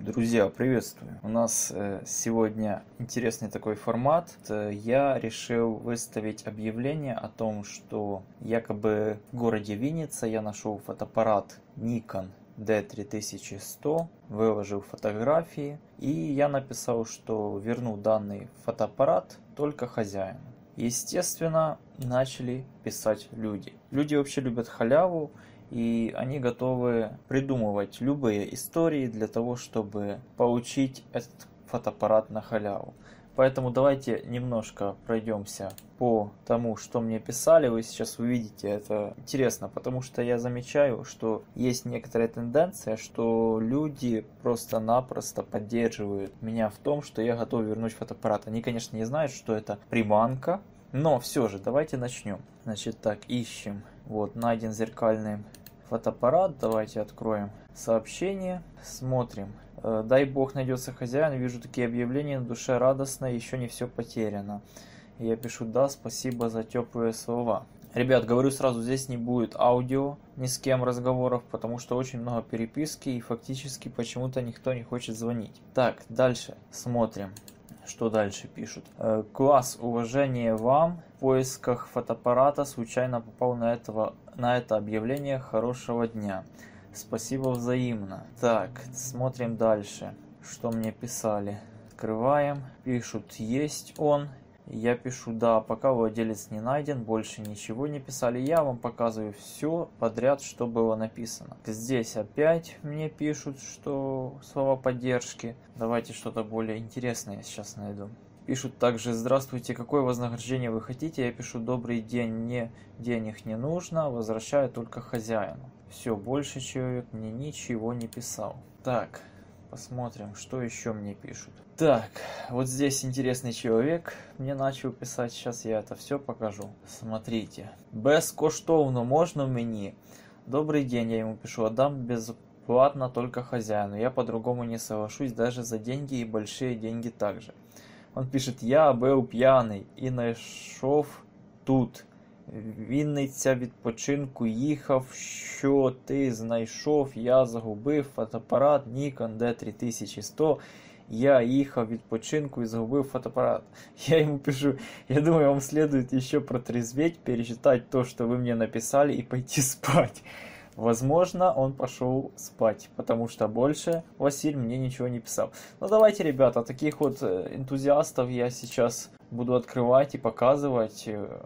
Друзья, приветствую! У нас сегодня интересный такой формат. Я решил выставить объявление о том, что якобы в городе Винница я нашел фотоаппарат Nikon D3100, выложил фотографии, и я написал, что верну данный фотоаппарат только хозяину. Естественно, начали писать люди. Люди вообще любят халяву, и они готовы придумывать любые истории для того, чтобы получить этот фотоаппарат на халяву. Поэтому давайте немножко пройдемся по тому, что мне писали. Вы сейчас увидите, это интересно, потому что я замечаю, что есть некоторая тенденция, что люди просто-напросто поддерживают меня в том, что я готов вернуть фотоаппарат. Они, конечно, не знают, что это приманка, но все же давайте начнем. Значит так, ищем. Вот, найден зеркальный фотоаппарат. Давайте откроем сообщение, смотрим. Дай бог найдется хозяин, вижу такие объявления, на душе радостно, еще не все потеряно. Я пишу: да, спасибо за теплые слова. Ребят, говорю сразу, здесь не будет аудио, ни с кем разговоров, потому что очень много переписки и фактически почему-то никто не хочет звонить. Так, дальше смотрим. Что дальше пишут? Класс, уважение вам. В поисках фотоаппарата случайно попал на это объявление. Хорошего дня. Спасибо взаимно. Так, смотрим дальше. Что мне писали? Открываем. Пишут: есть он. Я пишу: да, пока владелец не найден, больше ничего не писали. Я вам показываю все подряд, что было написано. Здесь опять мне пишут, что слова поддержки. Давайте что-то более интересное сейчас найду. Пишут также: здравствуйте, какое вознаграждение вы хотите? Я пишу: добрый день, мне денег не нужно, возвращаю только хозяину. Все, больше человек мне ничего не писал. Так, посмотрим, что еще мне пишут. Так, вот здесь интересный человек мне начал писать, сейчас я это все покажу. Смотрите. Безкоштовно можно мені? Добрый день, я ему пишу: отдам бесплатно только хозяину. Я по-другому не соглашусь, даже за деньги и большие деньги также. Он пишет: я был п'яний і знайшов тут. Вінниця відпочинку їхав, що ти знайшов, я загубив фотоапарат Nikon D3100. Я ехал відпочинку и загубил фотоаппарат. Я ему пишу: я думаю, вам следует еще протрезветь, перечитать то, что вы мне написали, и пойти спать. Возможно, он пошел спать, потому что больше Василь мне ничего не писал. Ну давайте, ребята, таких вот энтузиастов я сейчас буду открывать и показывать.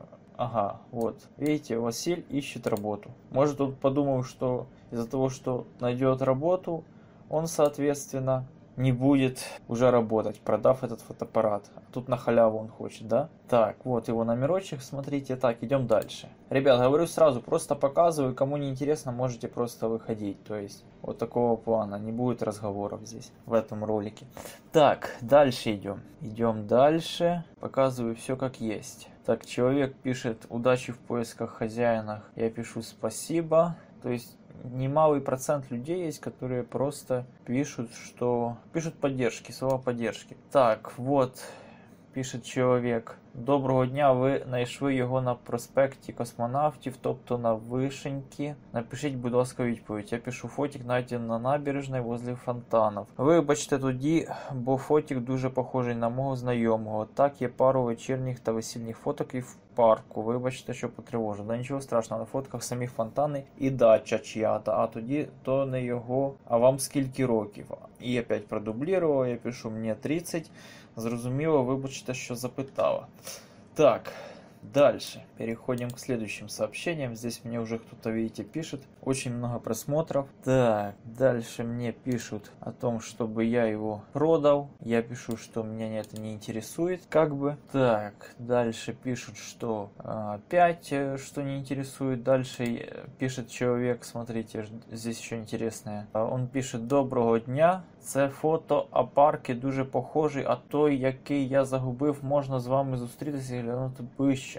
Ага, вот, видите, Василь ищет работу. Может, он подумал, что из-за того, что найдет работу, он, соответственно, не будет уже работать, продав этот фотоаппарат. Тут на халяву он хочет, да? Так, вот его номерочек, смотрите. Так, идем дальше. Ребят, говорю сразу, просто показываю. Кому не интересно, можете просто выходить. То есть, вот такого плана. Не будет разговоров здесь, в этом ролике. Так, дальше идем. Идем дальше. Показываю все как есть. Так, человек пишет: удачи в поисках хозяина. Я пишу: спасибо. То есть, немалый процент людей есть, которые просто пишут поддержки, слова поддержки. Так, вот, пишет человек: доброго дня, ви знайшли його на проспекті Космонавтів, тобто на Вишеньки. Напишіть, будь ласка, відповідь. Я пишу: фотик знайден на набережній возле фонтанів. Вибачте тоді, бо фотик дуже похожий на мого знайомого. Так, є пару вечірніх та весільних фоток і в парку. Вибачте, що потривожу. Да нічого страшного, на фотках самі фонтани і дача чия-то. А тоді то не його. А вам скільки років? І опять продублірував, я пишу: мені 30. Зрозуміло, вибачте, що запитала. Так, дальше. Переходим к следующим сообщениям. Здесь мне уже кто-то, видите, пишет. Очень много просмотров. Так, дальше мне пишут о том, чтобы я его продал. Я пишу, что меня это не интересует, как бы. Так, дальше пишут, что опять, что не интересует. Дальше пишет человек, смотрите, здесь еще интересное. Он пишет: доброго дня. Це фото апарки дуже похожий, а той, який я загубив, можна з вами зустрітися і глянути ближче.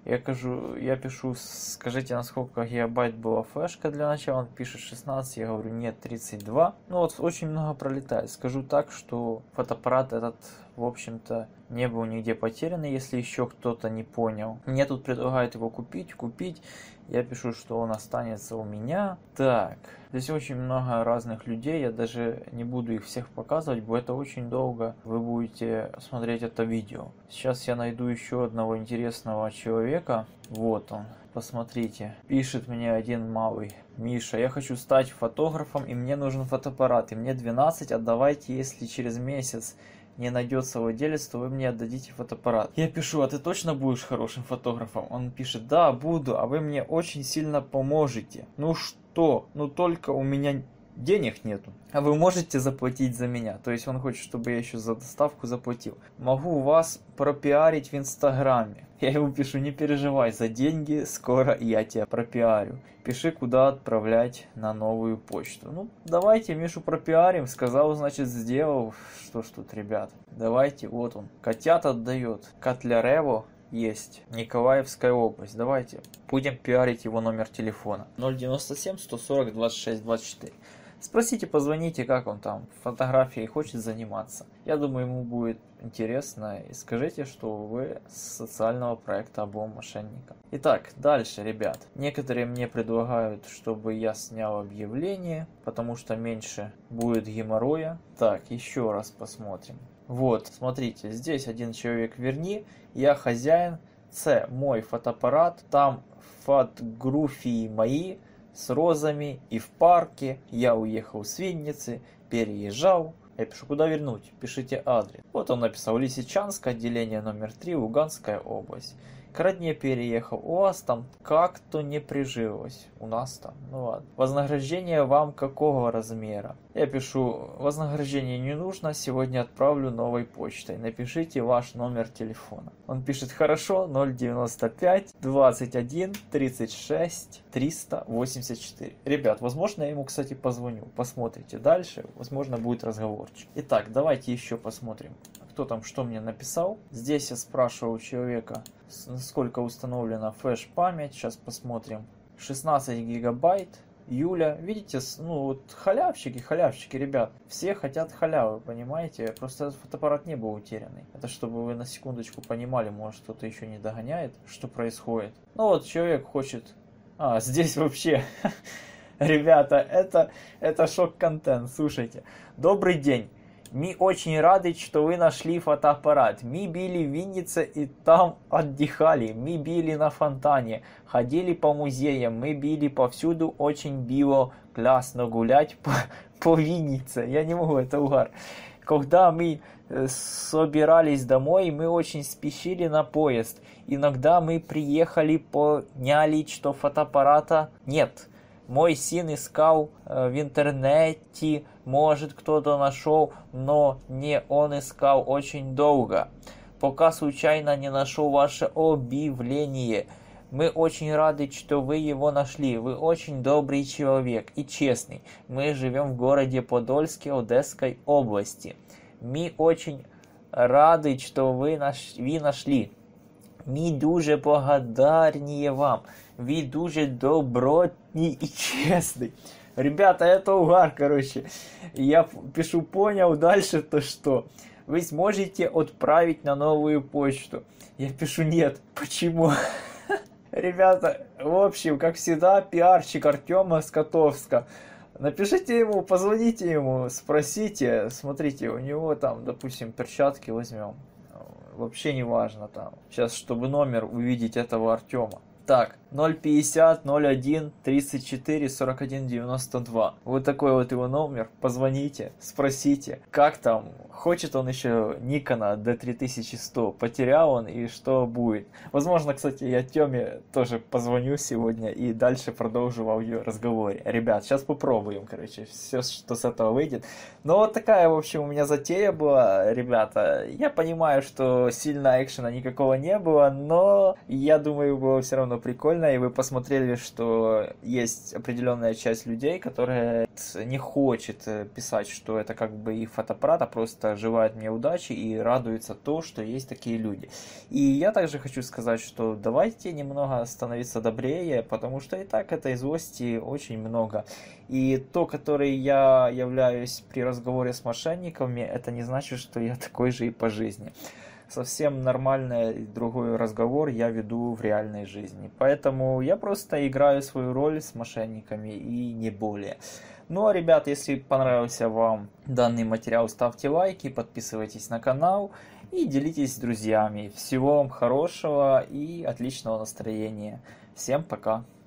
Я пишу: скажите, насколько гигабайт была флешка для начала. Он пишет 16, я говорю: нет, 32. Ну вот очень много пролетает. Скажу так, что фотоаппарат этот в общем-то, не был нигде потерянный, если еще кто-то не понял. Мне тут предлагают его купить. Я пишу, что он останется у меня. Так, здесь очень много разных людей, я даже не буду их всех показывать, бо это очень долго вы будете смотреть это видео. Сейчас я найду еще одного интересного человека. Вот он. Посмотрите, пишет мне один малый: Миша, я хочу стать фотографом, и мне нужен фотоаппарат, и мне 12, отдавайте, если через месяц не найдется владелец, то вы мне отдадите фотоаппарат. Я пишу: а ты точно будешь хорошим фотографом? Он пишет: да, буду, а вы мне очень сильно поможете. Ну что? Ну только у меня денег нету. А вы можете заплатить за меня? То есть он хочет, чтобы я еще за доставку заплатил. Могу вас пропиарить в Инстаграме. Я ему пишу: не переживай, за деньги скоро я тебя пропиарю. Пиши, куда отправлять на новую почту. Ну, давайте Мишу пропиарим. Сказал, значит, сделал. Что ж тут, ребят. Давайте, вот он. Котят отдает. Котлярево есть. Николаевская область. Давайте будем пиарить его номер телефона. 097 140 26 24. Спросите, позвоните, как он там фотографией хочет заниматься. Я думаю, ему будет интересно. И скажите, что вы с социального проекта «Облом мошенникам». Итак, дальше, ребят. Некоторые мне предлагают, чтобы я снял объявление, потому что меньше будет геморроя. Так, еще раз посмотрим. Вот, смотрите, здесь один человек: верни, я хозяин, це мой фотоаппарат, там фотографии мои, с розами и в парке, я уехал с Винницы, переезжал. Я пишу, куда вернуть, пишите адрес. Вот он написал: Лисичанск, отделение номер 3, Луганская область. К родне переехал, у вас там как-то не прижилось, у нас там, ну ладно. Вознаграждение вам какого размера? Я пишу: вознаграждение не нужно, сегодня отправлю новой почтой, напишите ваш номер телефона. Он пишет: хорошо, 095 21 36 384. Ребят, возможно, я ему, кстати, позвоню, посмотрите дальше, возможно, будет разговорчик. Итак, давайте еще посмотрим, кто там что мне написал. Здесь я спрашивал у человека, насколько установлена флеш-память. Сейчас посмотрим. 16 гигабайт. Юля, видите, ну вот халявщики, ребят. Все хотят халявы, понимаете? Просто этот фотоаппарат не был утерянный. Это чтобы вы на секундочку понимали, может кто-то еще не догоняет, что происходит. Ну вот человек хочет... здесь вообще... Ребята, это шок-контент, слушайте. Добрый день. Мы очень рады, что вы нашли фотоаппарат. Мы были в Виннице и там отдыхали. Мы были на фонтане, ходили по музеям, мы были повсюду. Очень было классно гулять по Виннице. Я не могу, это угар. Когда мы собирались домой, мы очень спешили на поезд. Иногда мы приехали, поняли, что фотоаппарата нет. Мой сын искал в интернете, может кто-то нашел, но не он искал очень долго. Пока случайно не нашел ваше объявление. Мы очень рады, что вы его нашли. Вы очень добрый человек и честный. Мы живем в городе Подольске Одесской области. Мы очень рады, что вы нашли. Ми дуже благодарні вам. Ви дуже добротні и честный. Ребята, это угар, короче. Я пишу, понял, дальше то что? Вы сможете отправить на новую почту. Я пишу, нет. Почему? Ребята, в общем, как всегда, пиарщик Артема с Котовска. Напишите ему, позвоните ему, спросите. Смотрите, у него там, допустим, перчатки возьмем. Вообще не важно там. Сейчас, чтобы номер увидеть этого Артема. Так, 050 01 34 41 92. Вот такой вот его номер. Позвоните, спросите, как там. Хочет он еще Никона D3100. Потерял он и что будет. Возможно, кстати, я Тёме тоже позвоню сегодня и дальше продолжу в аудиоразговоре. Ребят, сейчас попробуем, короче, все, что с этого выйдет. Но вот такая, в общем, у меня затея была, ребята. Я понимаю, что сильно экшена никакого не было, но я думаю, было все равно прикольно, и вы посмотрели, что есть определенная часть людей, которая не хочет писать, что это как бы их фотоаппарат, а просто желает мне удачи и радуется то, что есть такие люди. И я также хочу сказать, что давайте немного становиться добрее, потому что и так этой злости очень много. И то, который я являюсь при разговоре с мошенниками, это не значит, что я такой же и по жизни. Совсем нормальный другой разговор я веду в реальной жизни. Поэтому я просто играю свою роль с мошенниками и не более. Ну а, ребят, если понравился вам данный материал, ставьте лайки, подписывайтесь на канал и делитесь с друзьями. Всего вам хорошего и отличного настроения. Всем пока!